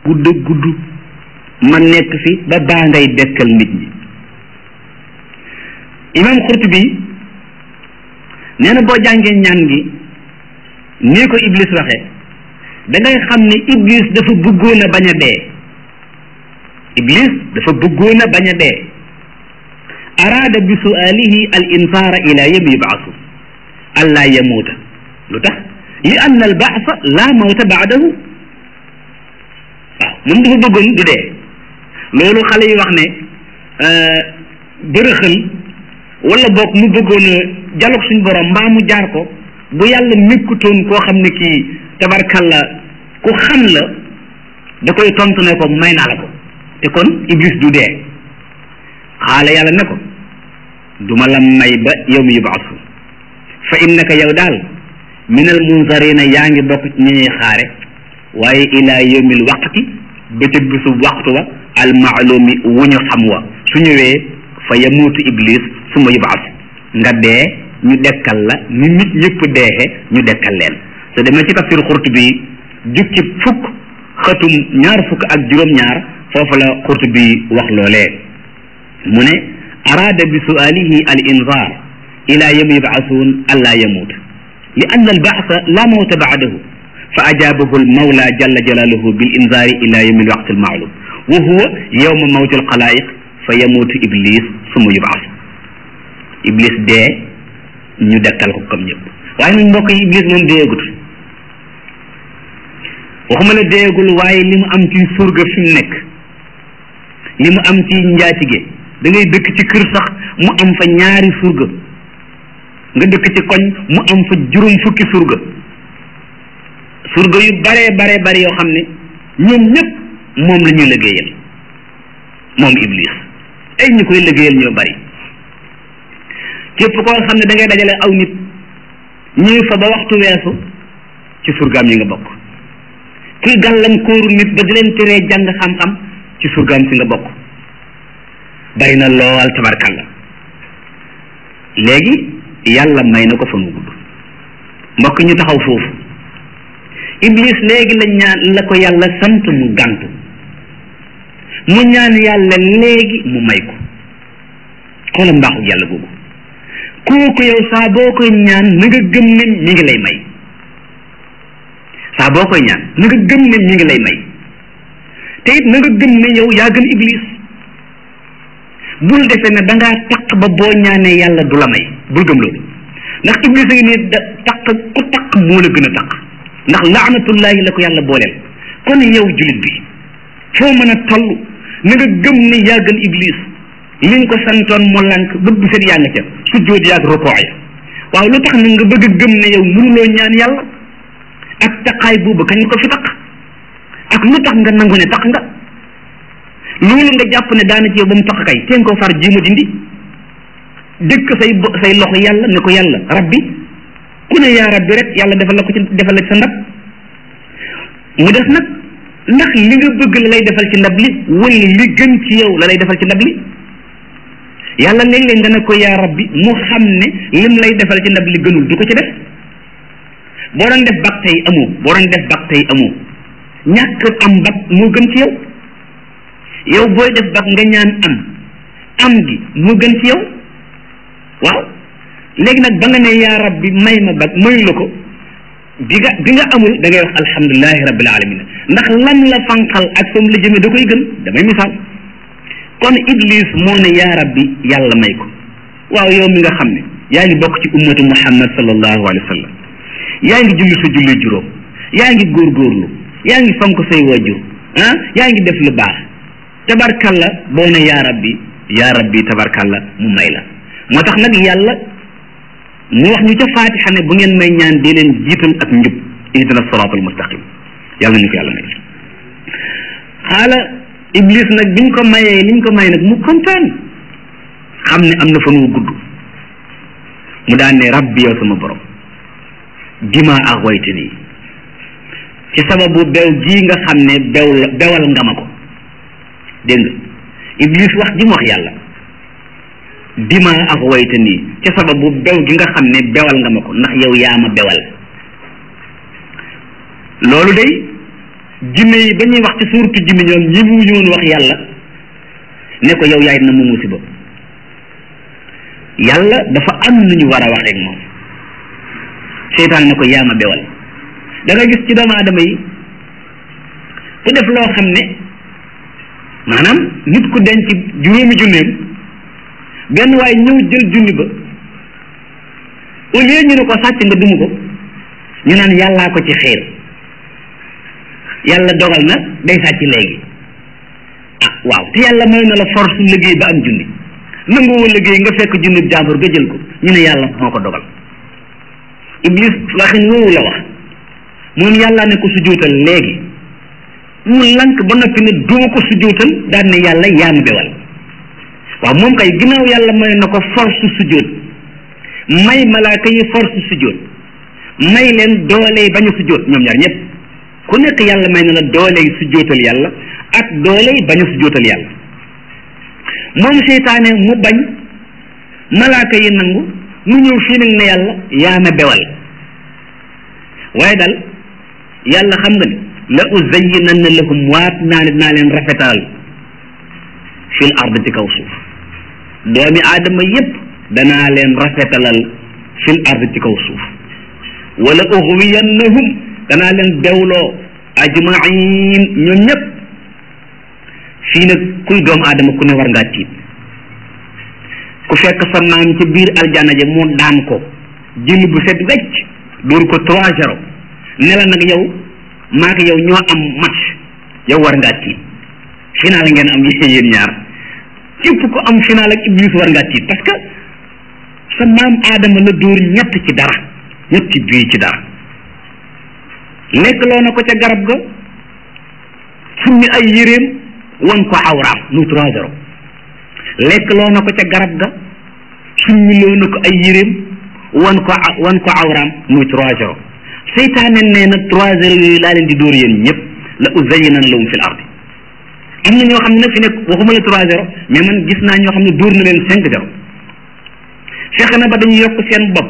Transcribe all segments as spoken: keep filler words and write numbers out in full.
gudd gudd ma nekk fi ba baa ngay dekkal nit ñi. imam Qurtubi nee na boo jàngee ñaan gi nii ko Iblis waxe da ngay xam ne Iblis dafa bëggoon a bañ a dee Iblis dafa bëggoon a bañ a dee araada bi su'aalihi al insaara ila yawmi yub'asu allaa yamuuta lu tax li anna al ba'sa laa mawta ba'dahu waaw moom dafa bëggoon du dee loolu xale yi wax ne bërëxal wala boog mu bëggoon a jaloog suñ borom mbaa mu jaar ko bu yàlla nekkutoon koo xam ne kii tabarkalla ku xam la da koy tontu ne ko may naa la ko te kon Iblis du dee xaala yàlla ne ko duma la may ba yow mi yubaasu fa innaka yow daal min al munzarina yaa ngi bokk ci ñi ñuy xaare waaye ila yawmil waqti ba ca bisu waxtu wa al maalumi wu ñu xam wa su ñëwee fa yamuutu Iblis suma yubaasu nga dee ñu dekkal la ni nit ñëpp deexe ñu dekkal leen te demee ci tafsir Qurtubi jukki fukk xëtum ñaar fukk ak juróom-ñaar foofu la Qurtubi wax loolee mu ne araada bi su'aalihi al inzaar ila yawmi yub'asuun allaa yamuut li anna al ba'sa laa mawta ba'dahu fa ajaabahu al mawla jalla jalaaluhu bil inzaari ila yawmi al waqti al ma'luum wa huwa yawma mawti al xalaa'iq fa yamuutu Iblis summa yub'asu Iblis dee ñu dekkal ko comme ñëpp waaye nag mbokk yi Iblis moom deegut waxuma la deegul waaye li mu am ci surga fi mu nekk li mu am ci njaatige da ngay dëkk ci kër sax mu am fa ñaari surga nga dëkk ci koñ mu am fa juróom fukki surga surga yu bare bare bare yoo xam ne ñoom ñëpp moom la ñuy liggéeyal moom Iblis ay ñu koy liggéeyal ñoo bari képp koo xam ne da ngay dajale aw nit ñëw fa ba waxtu weesu ci surgaam yi nga bokk kuy gàllankooru nit ba di leen teree jàng xam-xam ci surgaam si nga bokk bari na lool tabarkalla léegi yàlla may na ko fa mu gudd mbokk ñu taxaw foofu Iblis léegi la ñaan la ko yàlla sant mu gàntu mu ñaan yàlla léegi mu may ko xoola mbaaxu yàlla boobu kooku yow saa boo koy ñaan na nga gëm ne mi ngi lay may saa boo koy ñaan na nga gëm ne mi ngi lay may te it na nga gëm ne yow yaa gën Iblis bul defee ne da ngaa taq ba boo ñaanee yàlla du la may bul gëm loolu ndax Iblis a ngi nii da taq ku taq moo la gën a taq ndax laanatullahi la ko yàlla booleel kon yow julit bi foo mën a toll na nga gëm ne yaa gën Iblis li nga ko santoon mu lànk bët bu set yaa nga ca sujjóot yaag rukoo ya waaw lu tax na nga bëgg a gëm ne yow mënuloo ñaan yàlla ak taqaay boobu kañ ko fi taq ak lu tax nga nangu ne taq nga loolu nga jàpp ne daana ci yow ba mu taq kay teen koo far jéem a dindi dëkk say say loxo yàlla ne ko yàlla rabbi ku ne yaa rabbi rek yàlla defal la ko ci defal la ci sa ndab mu des nag ndax li nga bëgg la lay defal ci ndab li wala li gën ci yow la lay defal ci ndab li yàlla léeg-léeg nga ne ko yaa rabbi mu xam ne lim lay defal ci ndab li gënul du ko ci def boo doon def bak tey amoo boo doon def bak tey amoo ñàkk am bak moo gën ci yow yow booy def bak nga ñaan am am gi moo gën ci yow waaw léegi nag ba nga ne yaa rabbi may ma bak mayu la ko bi nga bi nga amul da ngay wax alhamdulilahi rabbil alamin ndax lam la fanqal ak fam la jëme da koy gën damay misaal kon Iblis moo ne yaa rabbi yàlla may ko waaw yow mi nga xam ne yaa ngi bokk ci ummatu muhammad sallallahu alayhi wa sallam yaa ngi julli sa julli juróom yaa ngi góorgóorlu yaa ngi fonk say waajur ah yaa ngi def lu baax tabarkalla boo ne yaa rabbi yaa rabbi tabarkalla mu may la moo tax nag yàlla mu wax ñu ca fatiha ne bu ngeen may ñaan dee leen jiital ak njub ihdina siraatal mustaqim yàlla ñu ko yàlla may xaala Iblis nag biñ ko mayee liñ ko may nag mu kontaan xam ne am na fa nu gudd mu daan ne rabbi yow sama borom bima aghwaytani ci sababu bew gii nga xam ne bew la bewal nga ma ko dégg nga Iblis wax ji mu wax yàlla bima aghwaytani ci sababu bew gi nga xam ne bewal nga ma ko ndax yow yaa ma bewal loolu day jinne yi ba ñuy wax ci suuratu jinne ñoom ñi mu ñoon wax yàlla ne ko yow yaay na mu musiba yàlla dafa am nu ñu war a wax rek moom seytaan ne ko yaama bewal da nga gis ci doomu aadama yi ku def loo xam ne maanaam nit ku denc juróomi junneem benn waaye ñëw jël junni ba au lieu ñu ne ko sàcc nga dum ko ñu naan yàllaa ko ci xiir yàlla dogal na day sàcc léegi ah waaw te yàlla may na la force liggéey ba am junni nanguwoo liggéey nga fekk junni jàmbur nga jël ko ñu ne yàlla moo ko dogal iblis waxin woowu la wax moom yàlla ne ko sujjóotal léegi mu lank ba noppi ne duma ko sujjóotal daan ne yàlla yaa ma bewal waaw moom kay ginnaaw yàlla may na ko force sujjóot may malaaka yi force sujjóot may leen dooley bañ a sujjóot ñoom ñaar ñëpp ku nekk yàlla may na la dooley sujjóotal yàlla ak dooley bañ a sujjóotal yàlla moom seytaane mu bañ malaaka yi nangu mu ñëw fii nag ne yàlla yaa ma bewal waaye daal yàlla xam nga ni la uzayyinanna lahum waat naa ne naa leen rafetal fil ard ci kaw suuf doomi aadama yépp danaa leen rafetalal fil ard ci kaw suuf wala ughwiyannahum danaa leen bewloo ajmain ñoom ñëpp fii nag kuy doomu aadama ku ne war ngaa tiit ku fekk sa maam ca biir aljana ja mu daan ko jël bu set wecc dóor ko trois zéro ne la nag yow maak yow ñoo am match yow war ngaa tiit final ngeen am yéen ñaar képp ko am final ak iblis war ngaa tiit parce que sa maam aadama la dóor ñett ci dara ñetti bii ci dara lekk loo na ko ca garab ga summi ay yéreem wan ko awraam muy trois zéro lekk loo na ko ca garab ga summi loo na ko ay yéreem wan ko wan ko awraam muy trois zéro seytaane nee na trois zéro yooyu laa leen di dóor yéen ñëpp la uzayyinan lahum fil ardi am na ñoo xam ne nag fi nekk waxuma la trois zéro mais man gis naa ñoo xam ne dóor na leen cinq zéro fexe na ba dañu yokk seen bopp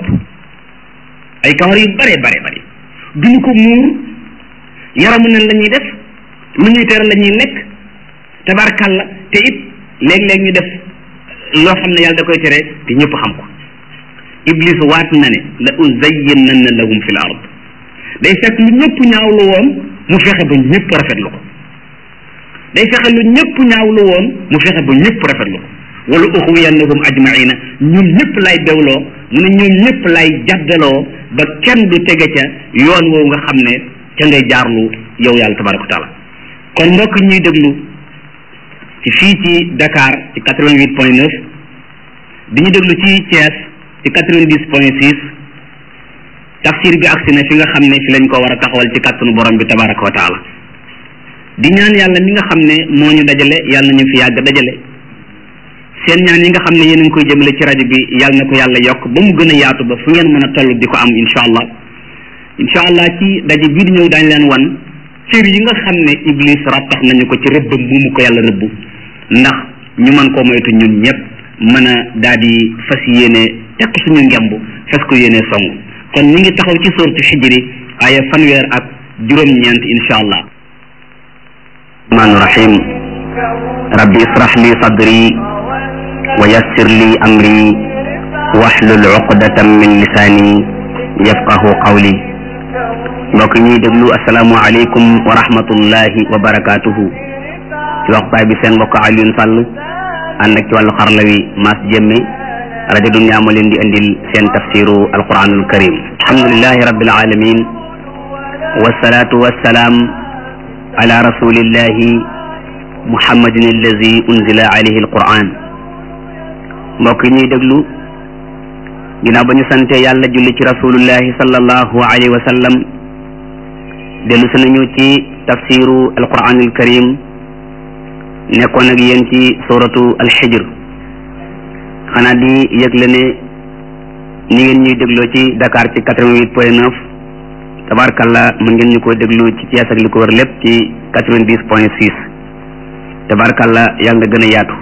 ay kawar yu bare bare bare duñu ko muur yaramu nen la ñuy def lu ñuy tere la ñuy lekk tabarkalla te it léeg-léeg ñu def loo xam ne yàlla da koy tere te ñëpp xam ko iblis waat na ne la uzayyinanna lahum fil ard day fekk lu ñëpp ñaawlu woon mu fexe ba ñëpp rafetlu ko day fexe lu ñëpp ñaawlu woon mu fexe ba ñëpp rafetlu ko wala uxwiyannahum ajmaina ñoom ñëpp lay bewloo mu ne ñoom ñëpp lay jàddaloo ba kenn du tege ca yoon woowu nga xam ne ca ngay jaarlu yow yàlla tabaraka wa taala kon mbokk ñuy déglu ci fii ci Dakar ci quatre-vingt-huit point neuf di ñu déglu ci Thiès ci quatre-vingt-dix point six tafsir bi agsi na fi nga xam ne fi lañ ko war a taxawal ci kàttanu borom bi tabaraka wa taala di ñaan yàlla mi nga xam ne moo ñu dajale yàlla nañu fi yàgg dajale seen ñaan yi nga xam ne yéen a ngi koy jëmale ci rajo bi yàlla na ko yàlla yokk ba mu gën a yaatu ba fu ngeen mën a toll di ko am incha allah incha allah ci daje bii di ñëw daañu leen wan cër yi nga xam ne iblis rattax nañu ko ci rëbbam bu mu ko yàlla rëbb ndax ñu mën koo moytu ñun ñëpp mën a daal di fas yéene tekk suñu ngemb fas ko yéene song kon ñu ngi taxaw ci sourate Hijri aya fanweer ak juróom-ñeent incha allah. rahmaani rahim rabbi israh li sadri wa yassir li amri wahlul uqdatan min lisaani yafqahu qawli mbokk ñuy déglu asalaamualeykum wa rahmatullahi wa barakaatuhu ci waxtaay bi seen mbokk Alioune Sall ànd ak ci wàllu xarala wi Mass Jemme rajo Dunya moo leen di andil seen tafsiru alquranul karim alhamdulillahi rabbil alamin wasalaatu wasalaam ala rasulillahi muhammadin allazi unzila alayhi alquran mbokk ñuy déglu ginnaaw ba ñu sante yàlla julli ci rasulullahi sallallahu alayhi wa sallam dellu si nañu ci tafsiru alquranul karim nekkoon ak yéen ci suratu alxijr xanaa di yëgle ne ni ngeen ñuy dégloo ci Dakar ci quatre-vingt-huit point neuf tabarkalla mën ngeen ñu ko déglu ci Thiès ak li ko wër lépp ci quatre-vingt-dix point six tabarkalla yàlla na gën a yaatu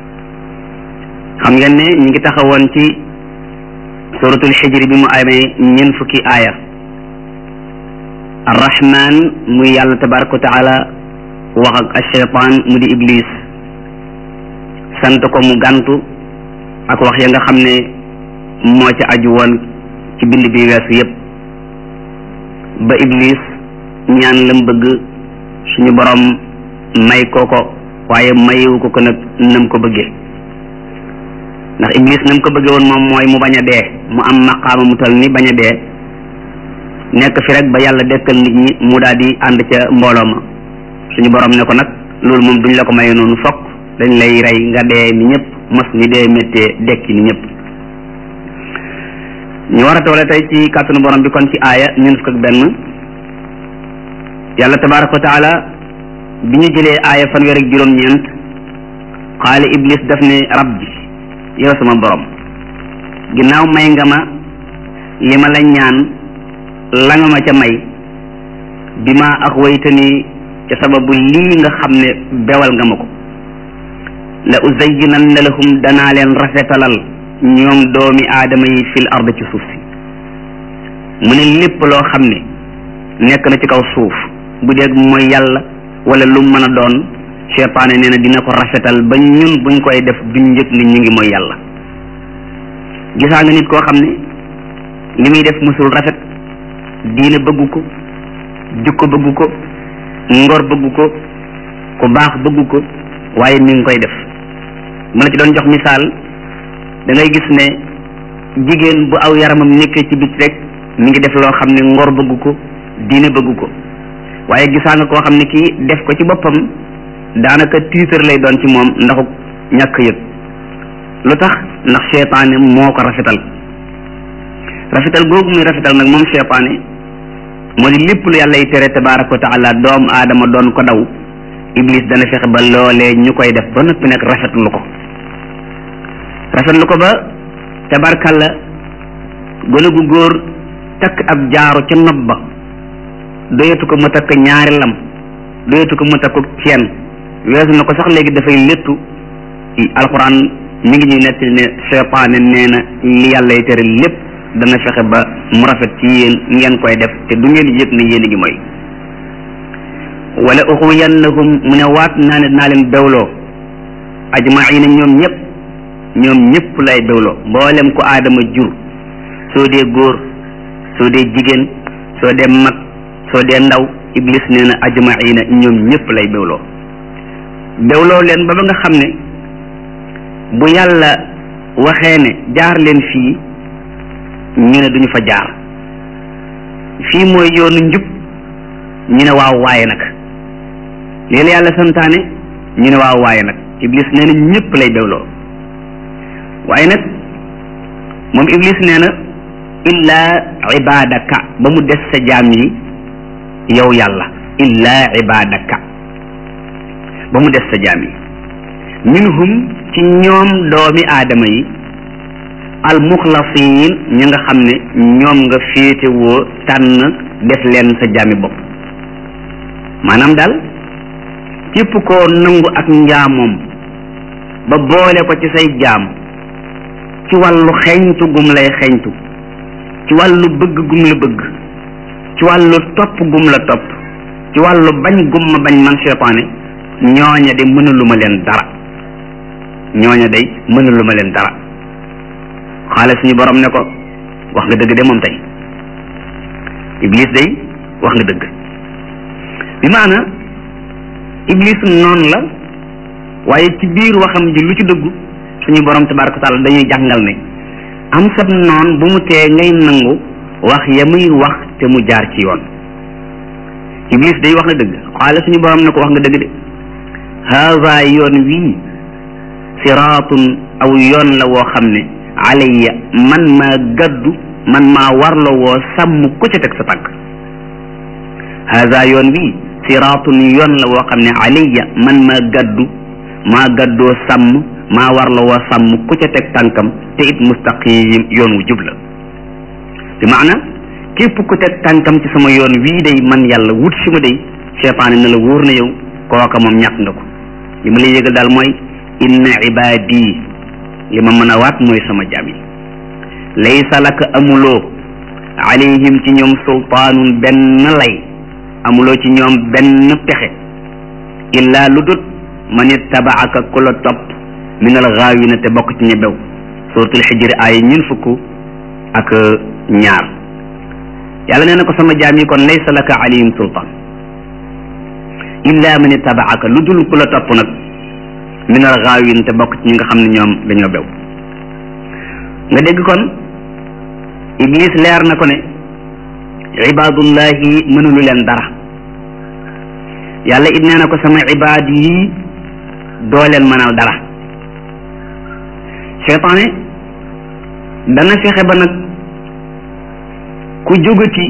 xam ngeen ne ñi ngi taxawoon ci suratul xijri bi mu amee ñeent fukki aaya arrahman muy yàlla tabaraka wa taala wax ak ashaytaan mu di iblis sant ko mu gàntu ak wax ya nga xam ne moo ca aju woon ci bind bi weesu yépp ba iblis ñaan lam bëgg suñu borom may ko ko waaye mayewu ko ko nag nam ko bëggee ndax iblis nam ko bëggee woon moom mooy mu bañ a dee mu am maqaama mu tal ni bañ a dee nekk fi rek ba yàlla dekkal nit ñi mu daal di ànd ca mbooloo ma suñu borom ne ko nag loolu moom duñ la ko maye noonu fokk dañ lay rey nga dee ni ñëpp mos ni dee méttee dekki ni ñëpp ñu war a toole tey ci kàttanu borom bi kon ci aaya ñun fukk ak benn yàlla tabaraka wa taala bi ñu jëlee aaya fanweer ak juróom-ñeent xaale iblis daf ne rabbi yow sama borom ginnaaw may nga ma li ma la ñaan la nga ma ca may bi ma ak waytani ca sababu lii nga xam ne bewal nga ma ko la uzayyinanna lahum danaa leen rafetalal ñoom doomi aadama yi fil ard ci suuf si mu ne lépp loo xam ne nekk na ci kaw suuf bu dee mooy yàlla wala lu mën a doon seytaane nee na dina ko rafetal ba ñun buñ koy def duñ yëg ni ñu ngi mooy yàlla gisaa nga nit koo xam ne li muy def musul rafet diine bëggu ko jukko bëggu ko ngor bëggu ko ku baax bëggu ko waaye mi ngi koy def mu la ci doon jox misaal da ngay gis ne jigéen bu aw yaramam nekkee ci bit rek mi ngi def loo xam ne ngor bëggu ko diine bëggu ko waaye gisaa nga koo xam ne kii def ko ci boppam daanaka tiitar lay doon ci moom ndaxu ñàkk yëg lu tax ndax seytaane moo ko rafetal rafetal googu muy rafetal nag moom seytaane moo di lépp lu yàlla yi tere tabaraka wa taala doomu aadama doon ko daw iblis dana fexe ba loolee ñu koy def ba noppi nag rafetlu ko rafetlu ko ba tabarkalla gone gu góor takk ab jaaro ca nopp ba doyatu ko mu takk ñaari lam doyatu ko mu takku ceen weesu na ko sax léegi dafay léttu alquran mi ngi ñuy nettali ne seytaane nee na li yàlla yi tere lépp dana fexe ba mu rafet ci yéen ngeen koy def te du ngeen yëg ne yéen a ngi mooy wala uxwiyannahum mu ne waat naa ne dinaa leen bewloo ajmaina ñoom ñëpp ñoom ñëpp lay bewloo mboolem ko aadama jur soo dee góor soo dee jigéen soo dee mag soo dee ndaw iblis nee na ajmaina ñoom ñëpp lay bewloo bewloo leen ba ba nga xam ne bu yàlla waxee ne jaar leen fii ñu ne duñu fa jaar fii mooy yoonu njub ñu ne waaw waaye nag lii la yàlla santaane ñu ne waaw waaye nag iblis nee na ñëpp lay bewloo waaye nag moom iblis nee na illaa ibadaka ba mu des sa jaam yi yow yàlla illaa ibadaka ba mu des sa jaam yi minhum ci ñoom doomi aadama yi al muxlasin ñi nga xam ne ñoom nga féetewoo tànn def leen sa jaami bopp maanaam daal képp koo nangu ak njaamoom ba boole ko ci say jaam ci wàllu xeeñtu gum lay xeeñtu ci wàllu bëgg gum la bëgg ci wàllu topp gum la topp ci wàllu bañ gum ma bañ man seytaane ñooña de mënaluma leen dara ñooña day mënaluma leen dara xaale suñu borom ne ko wax nga dëgg de moom tey iblis day wax nga dëgg bi maana iblis noonu la waaye ci biir waxam ji lu ci dëggu suñu borom tabaraka wa taala dañuy jàngal ne am sab noon bu mu tee ngay nangu wax ya muy wax te mu jaar ci yoon iblis day wax nga dëgg xaale suñu borom ne ko wax nga dëgg de haza yoon wii siraatun aw yoon la woo xam ne alayya man maa gaddu man maa warla woo sàmm ku ca teg sa tànk haza yoon wii siraatun yoon la woo xam ne alayya man maa gaddu maa gaddoo sàmm maa warla woo sàmm ku ca teg tànkam te it mustaqim yoon wu jub la bi maana képp ku teg tànkam ci sama yoon wii day man yàlla wut si ma day seytaane na la wóor na yow kooka moom ñàkk nga ko li ma lay yëgal daal mooy inna ibadi li ma mën a waat mooy sama jaam yi laysa laka amuloo alayhim ci ñoom sultaanun benn lay amuloo ci ñoom benn pexe illa lu dut man ittabaaka ku la topp min al gaawina te bokk ci ña bew suratul xijri aaya ñun fukk ak ñaar yàlla nee na ko sama jaam yi kon laysa laka alayhim sultaan illa man ittabaaka lu dul ku la topp nag min al gaawin te bokk ci ñi nga xam ne ñoom dañoo bew nga dégg kon iblis leer na ko ne ibadullahi mënulu leen dara yàlla it nee na ko sama ibaad yi doo leen mënal dara seytaane dana fexe ba nag ku jógati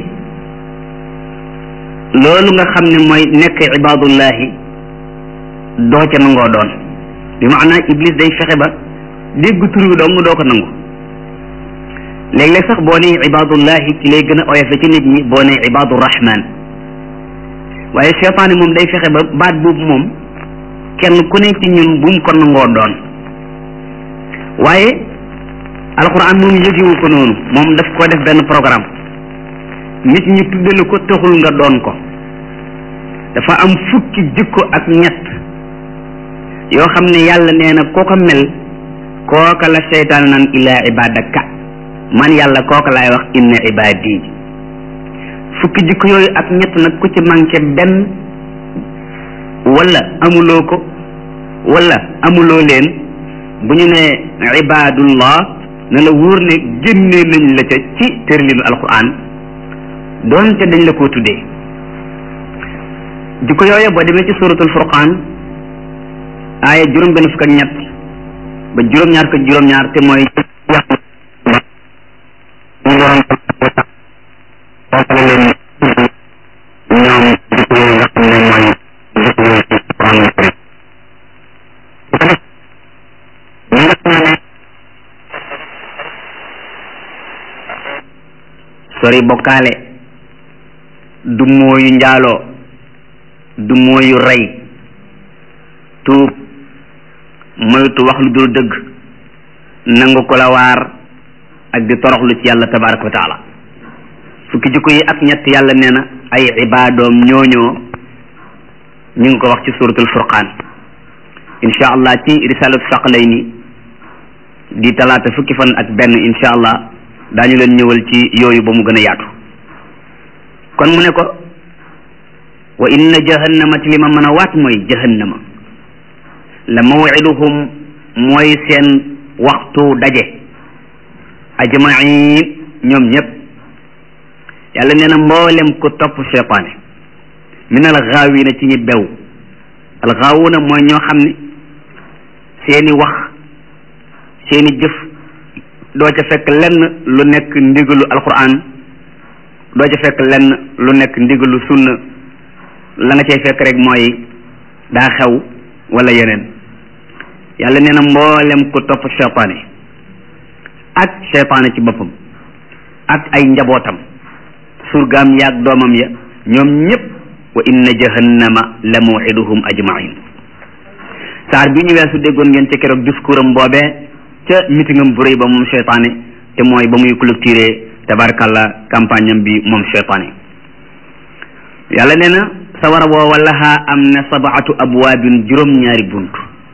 loolu nga xam ne mooy nekk ibadullahi doo ca nangoo doon bi maanaa iblis day fexe ba dégg tur wi dong doo ko nangu léeg-léeg sax boo nee ibadullahi ci lay gën a oyofe ci nit ñi boo nee ibadu rahman waaye seytaane moom day fexe ba baat boobu moom kenn ku nekk ci ñun bu mu ko nangoo doon waaye alquran moom yëgewu ko noonu moom daf ko def benn programme nit ñi tuddale ko taxul nga doon ko dafa am fukki jikko ak ñett yoo xam ne yàlla nee na koo ko mel kooka la seytaan naan illaa ibadaka man yàlla kooka laay wax inna ibadi fukki jikko yooyu ak ñett nag ku ci manqué benn wala amuloo ko wala amuloo leen bu ñu ne ibadullah na la wóor ne génnee nañ la ca ci tërlinu alquran doonte dañ la koo tuddee jikko yooyu boo demee ci suratul furqaan aaya juróom benn fukk ak ñett ba juróom-ñaar ko juróom-ñaar te mooy sori bokkaale du mooyu njaaloo du mooyu rey tuub moytu wax lu dul dëgg nangu ko la waar ak di toroxlu ci yàlla tabaraka wa taala fukki jikko yi ak ñett yàlla nee na ay ibaadoom ñooñoo ñu ngi ko wax ci suratul furqaan insha allah ci risalatu saqalayni di talaata fukki fan ak benn insha allah daañu leen ñëwal ci yooyu ba mu gën a yaatu kon mu ne ko wa inna jahannama ci li ma mën a waat mooy jahannama la mawiduhum mooy seen waxtu daje ajmain ñoom ñëpp yàlla nee na mboolem ku topp seytaane min al gaawina ci ñi bew al gaawuna mooy ñoo xam ne seeni wax seeni jëf doo ca fekk lenn lu nekk ndigalu alquran doo ca fekk lenn lu nekk ndigalu sunna la nga cay fekk rek mooy daa xew wala yeneen yàlla nee na mboolem ku topp seytaane ak seytaane ci boppam ak ay njabootam surgaam yaag doomam ya ñoom ñëpp wa inna jahannama la maw'iduhum ajmain saar bi ñu weesu déggoon ngeen ca keroog discours am boobee ca mitingam bu rëy ba moom seytaane te mooy ba muy clôturer tabarkalla campagne am bi moom seytaane yàlla nee na sawara booba lahaa am na sabaatu abwaabin juróom-ñaari bunt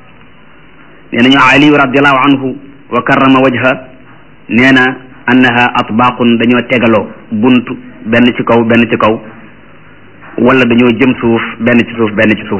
nee nañu ali radiallahu anhu wa karrama wajha nee na annaha atbaaqun dañoo tegaloo bunt benn ci kaw benn ci kaw wala dañoo jëm suuf benn ci suuf benn ci suuf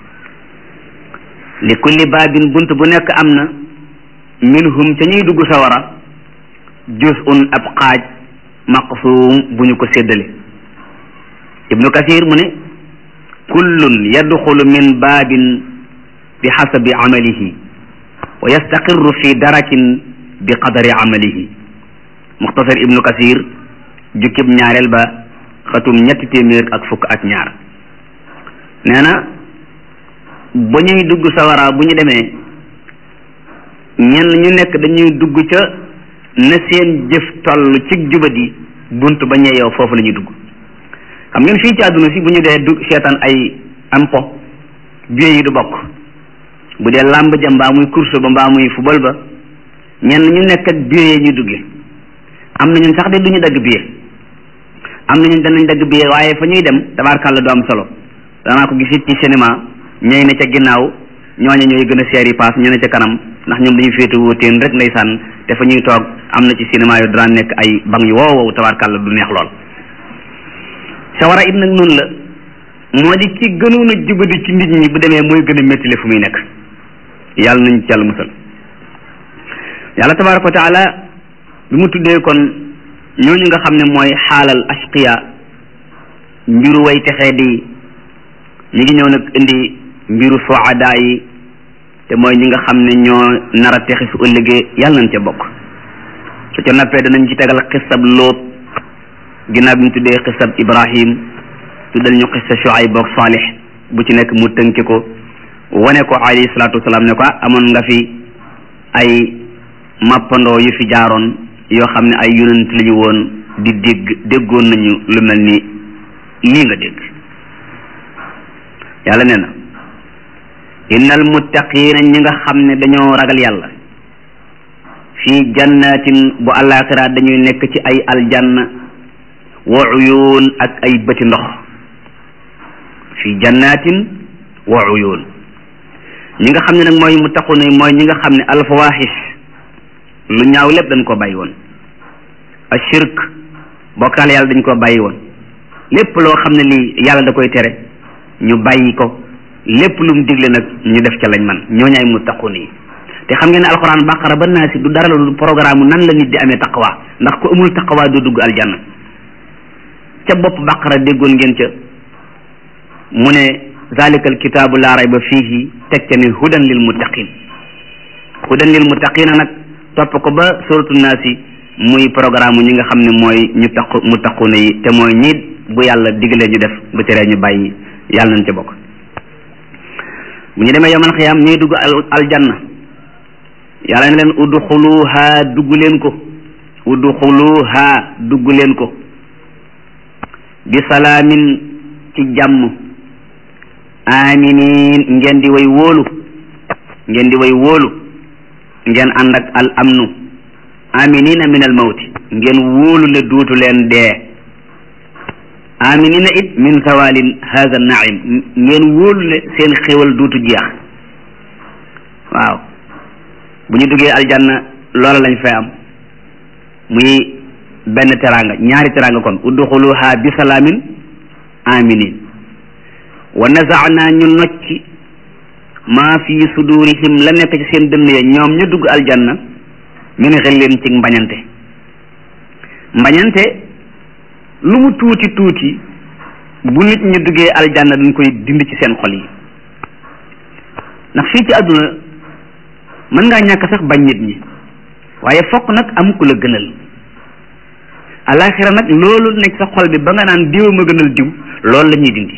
li kulli baabin bunt bu nekk am na minhum ca ñuy dugg sawara juz'un ab xaaj maqsuum bu ñu ko séddale ibnu kasir mu ne kullun yadxulu min baabin bi xasabi amalihi wa yastaqirru fi darakin bi qadari amalihi muxtasar ibnu kasir jukkib ñaareel ba xatum ñetti téeméer ak fukk ak ñaar nee na ba ñuy dugg sawara bu ñu demee ñenn ñu nekk dañuy dugg ca na seen jëf toll ci jubadi bunt ba ñeeyoo foofu la ñuy dugg xam ngeen fii ci àdduna si bu ñu dee du seetaan ay am po billet yi du bokk bu dee làmb ja mbaa muy course ba mbaa muy football ba ñenn ñu nekk ak billet yi ñu duggee am na ñun sax de du ñu dagg billet am nañu danañ dagg bi waaye fa ñuy dem tabaarkàlla du am solo danaa ko gisit ci cinéma ñooy ne ca ginnaaw ñooñu ñooy gën a seer yi paas ñu ne ca kanam ndax ñoom dañuy féete wóoteen rek ndeysaan te fa ñuy toog am na ci cinéma yu daan nekk ay bang yu wow wow tabaarkàlla du neex lool. sawara it nag noonu la moo di ki gënoon a jubadi ci nit ñi bu demee mooy gën a méttile fu muy nekk yàlla nañ ci yàlla musal. yàlla tabaaraka wa taala bi mu tuddee kon ñooñu nga xam ne mooy xaalal ashqiya mbiru way texee di ñu ngi ñëw nag indi mbiru suada yi te mooy ñi nga xam ne ñoo nar a texe su ëllëgee yàlla nañ ca bokk. su ca nappee danañ ci tegal xisab Lóot ginnaaw bi mu tuddee xisab Ibrahim tuddal ñu xisa Shuayb ak Saalix bu ci nekk mu tënke ko wane ko alayhi salaatu wasalaam ne ko amoon nga fi ay mappandoo yu fi jaaroon yoo xam ne ay yonent lañu woon di dégg déggoon nañu lu mel ni lii nga dégg. yàlla nee na innal muttaqiina ñi nga xam ne dañoo ragal yàlla fii jannatin bu àllaaxira dañuy nekk ci ay aljanna wa uyuun ak ay bëti ndox fii jannatin wa uyuun ñi nga xam ne nag mooy muttaquuna mooy ñi nga xam ne alfawaaxis lu ñaaw lépp dañ ko bàyyi woon ashirk bokkaal yàlla dañ ko bàyyi woon lépp loo xam ne lii yàlla da koy tere ñu bàyyi ko lépp lu mu digle nag ñu def ca lañ man ñooñu ay muttaquun yi te xam ngeen ne alxuraan baqara ba naasi du dara lu programme nan la nit di amee taqwa ndax ku amul taqwa doo dugg aljanna ca bopp baqara déggoon ngeen ca mu ne zalika alkitaabu laa rayba fiihi teg ca ne hudan lil muttaqin hudan lil muttaqina nag topp ko ba suratu naasi muy programme ñi nga xam ne mooy ñu taqu muttaquuna yi te mooy ñi bu yàlla digalee ñu def bu teree ñu bàyyi yàlla nañ ca bokk. bu ñu demee yawmal xiyaam ñuy dugg aljanna yàlla ne leen udxuluha dugg leen ko udxuluha dugg leen ko bi salaamin ci jàmm aminin ngeen di way wóolu ngeen di way wóolu ngeen ànd ak al amnu aminina min al mawti ngeen wóolu ne duutu leen dee aminina it min zawalin hadha naim ngeen wóolu ne seen xéwal duutu jeex waaw bu ñu duggee aljanna loola lañ fay am muy benn teraanga ñaari teraanga kon udxuluha bi salaamin aminin wa nazaana ñu nocci maa fi sudurihim la nekk ci seen dënn ya ñoom ñu dugg aljanna min xillin ci mbañante mbañante lu mu tuuti tuuti bu nit ñu duggee aljanna dañ koy dindi ci seen xol yi ndax fii ci àdduna mën ngaa ñàkk sax bañ nit ñi waaye fokk nag am ku la gënal alaxira nag loolu nekk sa xol bi ba nga naan diw ma gënal diw loolu la ñuy dindi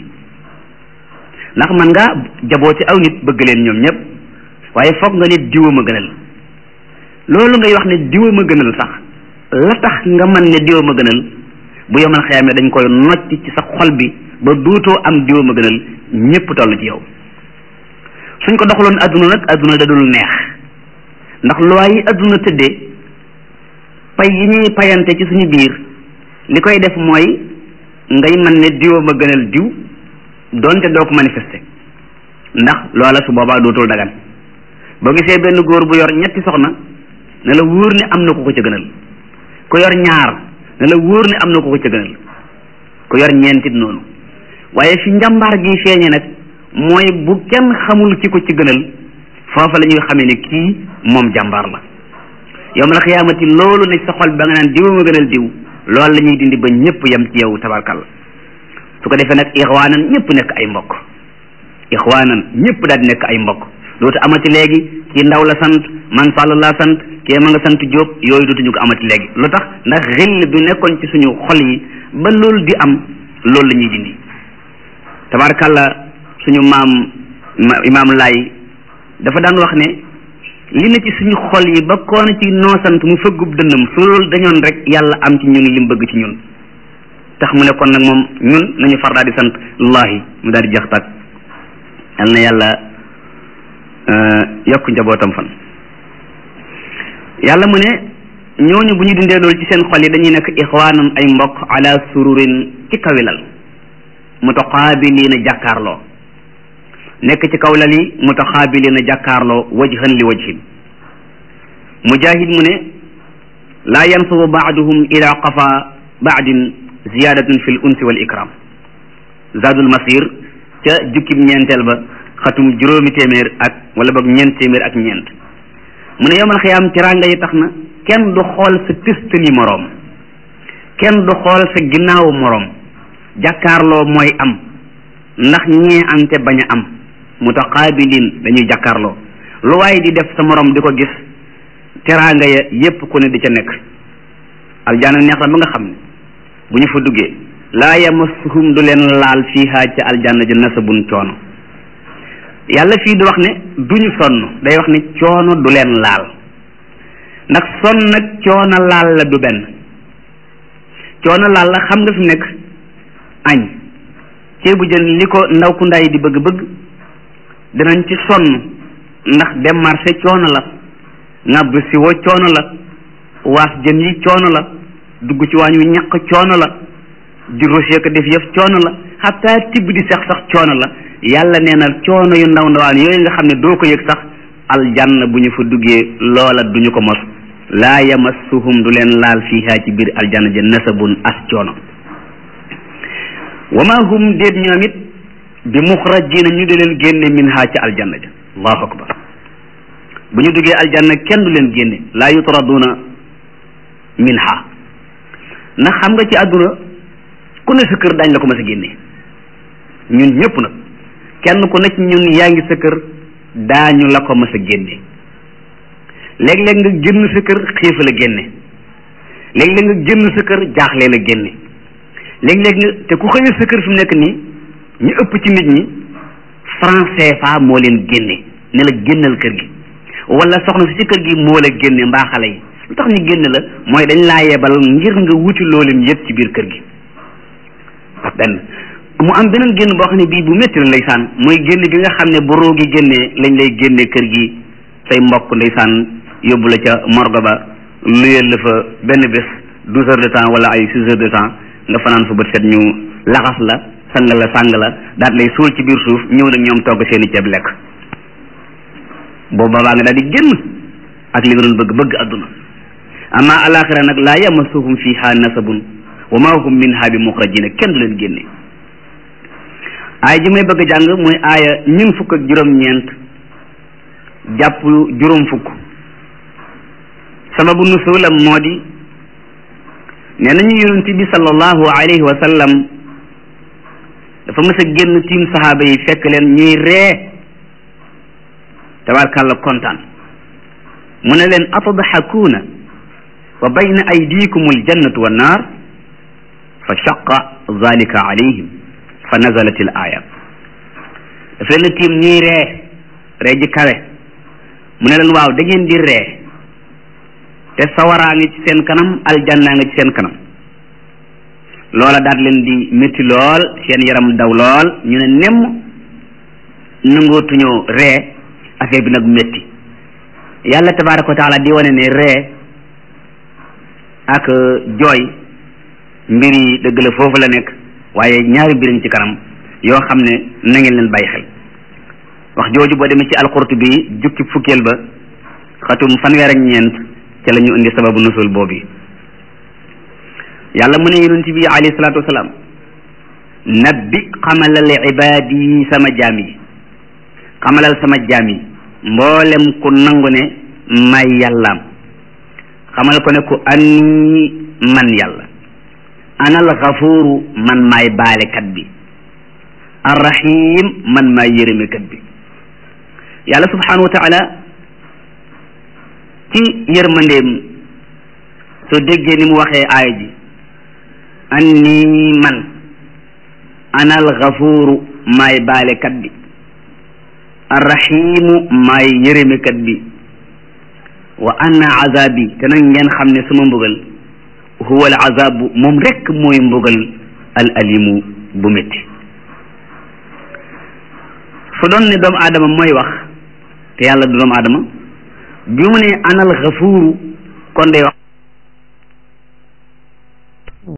ndax man ngaa jaboo ci aw nit bëgg leen ñoom ñëpp waaye foog nga nit diwa ma gënal loolu ngay wax ne diwa ma gënal sax la tax nga man ne diwa ma gënal bu yomal xiyaame dañ koy nocc ci sa xol bi ba duutoo am diwa ma gënal ñëpp toll ci yow suñ ko doxaloon adduna nag adduna da dul neex ndax loi yi adduna tëddee pay yi ñuy payante ci suñu biir li koy def mooy ngay man ne diwa ma gënal diw doonte doo ko manifester ndax loola su boobaa dootul dagan boo gisee benn góor bu yor ñetti soxna ne la wóor ne am na ko ko ca gënal ku yor ñaar ne la wóor ne am na ko ko ca gënal ku yor ñeentit noonu waaye fi njàmbaar gi feeñe nag mooy bu kenn xamul ki ko ci gënal foofa la ñuy xamee ne kii moom jàmbaar la yawmal xiyaamati loolu ne sa xol ba nga naan diw ma gënal diw loolu la ñuy dindi ba ñëpp yem ci yow tabarkalla su ko defee nag ixwaanan ñëpp nekk ay mbokk ixwaanan ñëpp daal di nekk ay mbokk dootu amati léegi kii ndaw la sant man Sall laa sant kii ma nga sant Jóob yooyu dootuñu ko amati léegi lu tax ndax xill bi nekkoon ci suñu xol yi ba loolu di am loolu la ñuy dindi tabarkalla suñu maam imaam Laay dafa daan wax ne li na ci suñu xol yi ba koona ci noo sant mu fëggub dënnam su loolu dañoon rek yàlla am ci ñun li mu bëgg ci ñun tax mu ne kon nag moom ñun nañu far daal di sant allahi mu daal di jeex tàkk yal na yàlla yokk njabootam fan yàlla mu ne ñooñu bu ñu dindee loolu ci seen xol yi dañuy nekk ixwaanan ay mbokk ala sururin ci kawilal mutaqaabiliina jàkkaarloo nekk ci kawlal yi mutaqaabiliina jàkkaarloo wajhan li wajhin mujahid mu ne laa yansubu baaduhum ila qafa baadin ziyadatun fi l unsi wal ikram zadul masir ca jukkib ñeenteel ba xatum juróomi téeméer ak wala boog ñeent téeméer ak ñeent mu ne yowmal xiyaam teraanga yi tax na kenn du xool sa tëstali moroom kenn du xool sa ginnaawu moroom jàkkaarloo mooy am ndax ñee ante bañ a am mutaqaabilin dañuy jàkkaarloo lu waaye di def sa moroom di ko gis teraanga ya yépp ku ne di ca nekk aljanna neex la ba nga xam ne bu ñu fa duggee laa yamassuhum du leen laal fiiha ca aljanna ja nasabun coono yàlla fii di wax ne duñu sonn day wax ne coono du leen laal ndax sonn nag coono laal la du benn coono laal la xam nga fi nekk añ ceebu jën li ko ndaw ku ndaay di bëgg-bëgg dinañ ci sonn ndax dem marché coono la ŋàbb si woo coono la waas jën yi coono la dugg ci waañ wi ñàkk coono la di rocher ko def yëf coono la xataa tibb di sax sax coono la yàlla nee na coono yu ndaw ndawaan yooyu nga xam ne doo ko yëg sax aljanna bu ñu fa duggee loola duñu ko mos laa yamassuhum du leen laal fiiha ci biir aljanna ja nasabun as coono wa ma hum déet ñoom it bi muxrajina ñu di leen génne minha ci aljanna ja allahu akbar bu ñu duggee aljanna kenn du leen génne laa yutraduna minha ndax xam nga ci àdduna ku ne sa kër dañ la ko mas a génne ñun ñëpp nag kenn ku nekk ñun yaa ngi sa kër daañu la ko mas a génne léeg-léeg nga génn sa kër xiif la génne léeg-léeg nga génn sa kër jaaxle la génne léeg-léeg nga te ku xëyee sa kër fi mu nekk nii ñu ëpp ci nit ñi franc C F A moo leen génne ne la génnal kër gi wala soxna si ci kër gi moo la génne mbaa xale yi lu tax ñu génn la mooy dañ laa yebal ngir nga wuti loolu yëpp ci biir kër gi benn mu am beneen génn boo xam ne bii bu métti la ndeysaan mooy génn gi nga xam ne bu roo gi génnee lañ lay génne kër gi say mbokk ndeysaan yóbbu la ca morgue ba luyeel la fa benn bés douze heures de temps wala ay six heures de temps nga fanaan fa bët set ñu laxas la sang la sang la daat lay suul ci biir suuf ñëw nag ñoom togg seeni ceeb lekk boobu baa nga daal di génn ak li nga doon bëgg bëgg adduna amma alaxira nag laa yamassuhum fiha nasabun wa ma hum minha bi muxrajina kenn du leen génne aaya ji may bëgg a jàng mooy aaya ñun fukk ak juróom-ñeent jàpp juróom fukk sababu nusulam moo di nee nañu yonent bi sallallahu alayhi wa sallam dafa mës a génn tiim saxaaba yi fekk leen ñuy ree tabarkàlla kontaan mu ne leen atadxakuuna wa bayna aydikum aljannatu wannaar fa shaqa zalika alayhim fa nazalat al aya daf leen tiim ñuy ree ree ji kawe mu ne leen waaw da ngeen di ree te sawaraa ngi ci seen kanam aljanna nga ci seen kanam loola daal leen di métti lool seen yaram daw lool ñu ne nemm nangootuñoo ree affaire bi nag métti yàlla tabaraka wa taala di wane ne ree ak jooy mbir yi dëgg la foofu la nekk waaye ñaari mbiriñ ci kanam yoo xam ne na ngeen leen bàyyi xel wax jooju boo demee ci alqurtubi jukki fukkeel ba xatum fanweer ak ñeent ca la ñu indi sababu nusul boobu yàlla mu ne yonent bi alayhi salaatu wasalaam nabbi xamalal ibaadi sama jaam yi xamalal sama jaam yi mboolem ku nangu ne may yàllaam xamal ko ne ku anni man yàlla anal xafuuru man maay baalekat bi arrahim man maay yërëmekat bi yàlla subhanahu wa taala ci yërmandeem soo déggee ni mu waxee aaya ji anni man anal xafuuru maay baalekat bi arrahimu maay yërëmekat bi wa anna azabi te nag ngeen xam ne suma mbugal huwa al azabu moom rekk mooy mbugal al alimu bu métti su doon ne doomu aadama mooy wax te yàlla du doomu aadama bi mu ne anal xafuuru kon day wax